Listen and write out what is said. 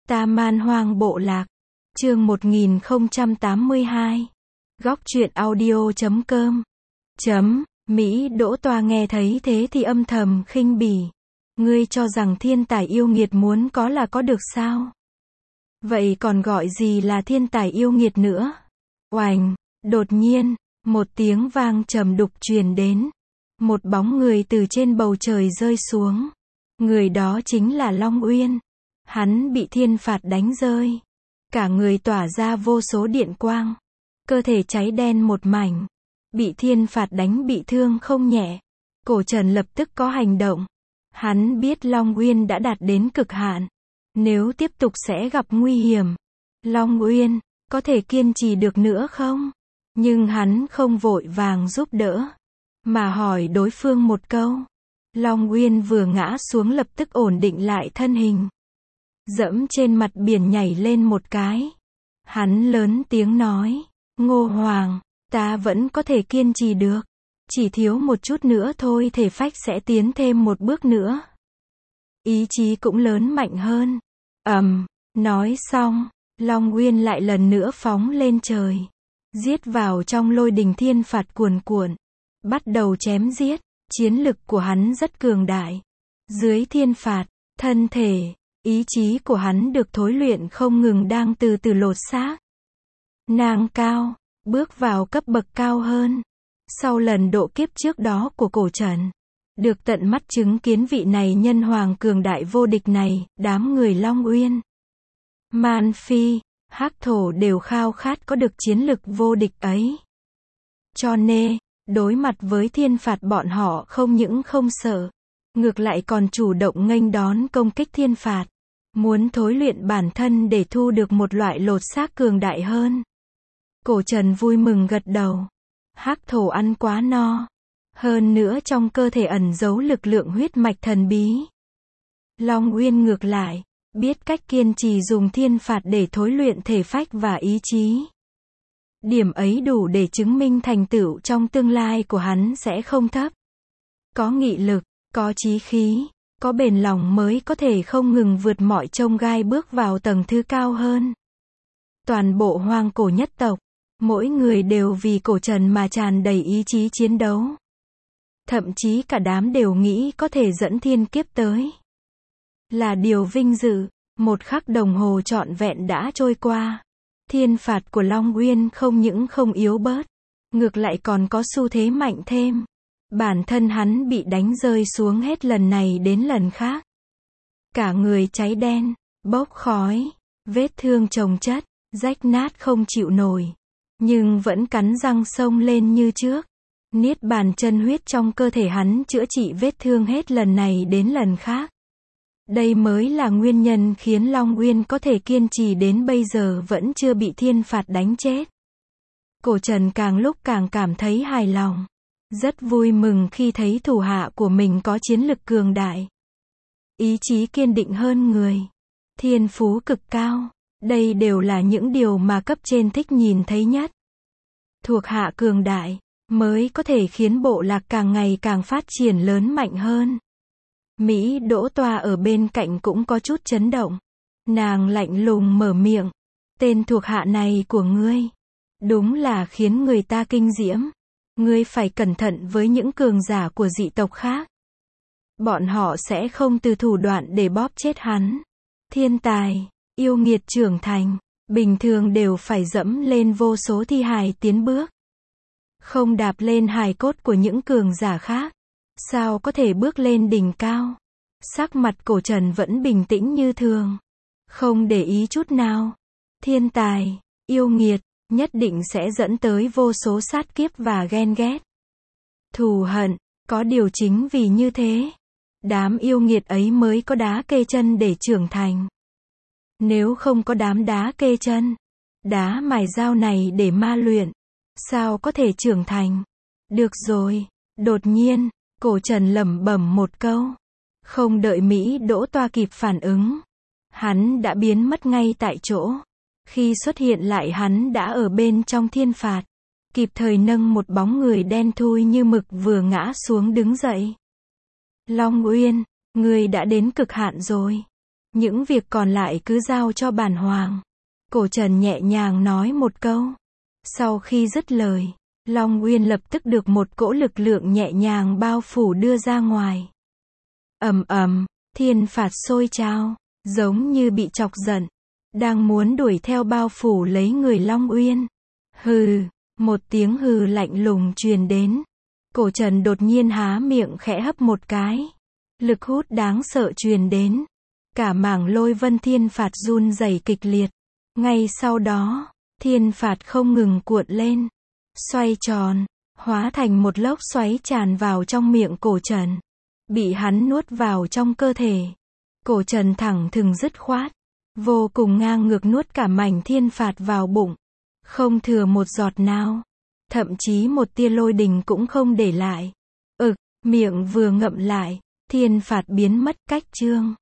Ta Man Hoang Bộ Lạc. Chương 1082. Góc truyện audio.com. Mỹ Đỗ Toa nghe thấy thế thì âm thầm khinh bỉ. Ngươi cho rằng thiên tài yêu nghiệt muốn có là có được sao? Vậy còn gọi gì là thiên tài yêu nghiệt nữa? Oành, đột nhiên, một tiếng vang trầm đục truyền đến. Một bóng người từ trên bầu trời rơi xuống. Người đó chính là Long Uyên. Hắn bị thiên phạt đánh rơi. Cả người tỏa ra vô số điện quang. Cơ thể cháy đen một mảnh. Bị thiên phạt đánh bị thương không nhẹ. Cổ Trần lập tức có hành động. Hắn biết Long Uyên đã đạt đến cực hạn. Nếu tiếp tục sẽ gặp nguy hiểm. Long Uyên, có thể kiên trì được nữa không? Nhưng hắn không vội vàng giúp đỡ. Mà hỏi đối phương một câu. Long Uyên vừa ngã xuống lập tức ổn định lại thân hình. Dẫm trên mặt biển nhảy lên một cái. Hắn lớn tiếng nói. Ngô Hoàng, ta vẫn có thể kiên trì được. Chỉ thiếu một chút nữa thôi thể phách sẽ tiến thêm một bước nữa. Ý chí cũng lớn mạnh hơn. Nói xong, Long Uyên lại lần nữa phóng lên trời. Giết vào trong lôi đình thiên phạt cuồn cuộn. Bắt đầu chém giết. Chiến lực của hắn rất cường đại. Dưới thiên phạt, thân thể, ý chí của hắn được thối luyện không ngừng đang từ từ lột xác. Nàng cao, bước vào cấp bậc cao hơn. Sau lần độ kiếp trước đó của Cổ Trần, được tận mắt chứng kiến vị này nhân hoàng cường đại vô địch này, đám người Long Uyên, Man Phi, Hắc Thổ đều khao khát có được chiến lực vô địch ấy. Cho nên, đối mặt với thiên phạt bọn họ không những không sợ, ngược lại còn chủ động nghênh đón công kích thiên phạt. Muốn thối luyện bản thân để thu được một loại lột xác cường đại hơn. Cổ Trần vui mừng gật đầu. Hắc Thổ ăn quá no. Hơn nữa trong cơ thể ẩn giấu lực lượng huyết mạch thần bí. Long Uyên ngược lại, biết cách kiên trì dùng thiên phạt để thối luyện thể phách và ý chí. Điểm ấy đủ để chứng minh thành tựu trong tương lai của hắn sẽ không thấp. Có nghị lực, có chí khí, có bền lòng mới có thể không ngừng vượt mọi chông gai bước vào tầng thứ cao hơn. Toàn bộ hoang cổ nhất tộc, mỗi người đều vì Cổ Trần mà tràn đầy ý chí chiến đấu. Thậm chí cả đám đều nghĩ có thể dẫn thiên kiếp tới. Là điều vinh dự, một khắc đồng hồ trọn vẹn đã trôi qua. Thiên phạt của Long Uyên không những không yếu bớt, ngược lại còn có xu thế mạnh thêm. Bản thân hắn bị đánh rơi xuống hết lần này đến lần khác. Cả người cháy đen, bốc khói, vết thương chồng chất, rách nát không chịu nổi. Nhưng vẫn cắn răng xông lên như trước. Niết bàn chân huyết trong cơ thể hắn chữa trị vết thương hết lần này đến lần khác. Đây mới là nguyên nhân khiến Long Uyên có thể kiên trì đến bây giờ vẫn chưa bị thiên phạt đánh chết. Cổ Trần càng lúc càng cảm thấy hài lòng. Rất vui mừng khi thấy thủ hạ của mình có chiến lực cường đại. Ý chí kiên định hơn người. Thiên phú cực cao. Đây đều là những điều mà cấp trên thích nhìn thấy nhất. Thuộc hạ cường đại, mới có thể khiến bộ lạc càng ngày càng phát triển lớn mạnh hơn. Mỹ Đỗ Toa ở bên cạnh cũng có chút chấn động. Nàng lạnh lùng mở miệng. Tên thuộc hạ này của ngươi, đúng là khiến người ta kinh diễm. Ngươi phải cẩn thận với những cường giả của dị tộc khác. Bọn họ sẽ không từ thủ đoạn để bóp chết hắn. Thiên tài, yêu nghiệt trưởng thành, bình thường đều phải dẫm lên vô số thi hài tiến bước. Không đạp lên hài cốt của những cường giả khác. Sao có thể bước lên đỉnh cao? Sắc mặt Cổ Trần vẫn bình tĩnh như thường. Không để ý chút nào. Thiên tài, yêu nghiệt, nhất định sẽ dẫn tới vô số sát kiếp và ghen ghét. Thù hận, có điều chính vì như thế. Đám yêu nghiệt ấy mới có đá kê chân để trưởng thành. Nếu không có đám đá kê chân, đá mài dao này để ma luyện, sao có thể trưởng thành? Được rồi, đột nhiên, Cổ Trần lẩm bẩm một câu. Không đợi Mỹ Đỗ Toa kịp phản ứng. Hắn đã biến mất ngay tại chỗ. Khi xuất hiện lại hắn đã ở bên trong thiên phạt. Kịp thời nâng một bóng người đen thui như mực vừa ngã xuống đứng dậy. Long Uyên, ngươi đã đến cực hạn rồi. Những việc còn lại cứ giao cho bản hoàng. Cổ trần nhẹ nhàng nói một câu. Sau khi dứt lời, Long Uyên lập tức được một cỗ lực lượng nhẹ nhàng bao phủ đưa ra ngoài. Ầm ầm, thiên phạt sôi trào, giống như bị chọc giận, đang muốn đuổi theo bao phủ lấy người Long Uyên. Hừ, một tiếng hừ lạnh lùng truyền đến. Cổ trần đột nhiên há miệng khẽ hấp một cái. Lực hút đáng sợ truyền đến. Cả mảng lôi vân thiên phạt run rẩy kịch liệt. Ngay sau đó, thiên phạt không ngừng cuộn lên, xoay tròn, hóa thành một lốc xoáy tràn vào trong miệng cổ trần. Bị hắn nuốt vào trong cơ thể. Cổ trần thẳng thừng dứt khoát, vô cùng ngang ngược nuốt cả mảnh thiên phạt vào bụng. Không thừa một giọt nào. Thậm chí một tia lôi đình cũng không để lại. Miệng vừa ngậm lại, thiên phạt biến mất cách chương.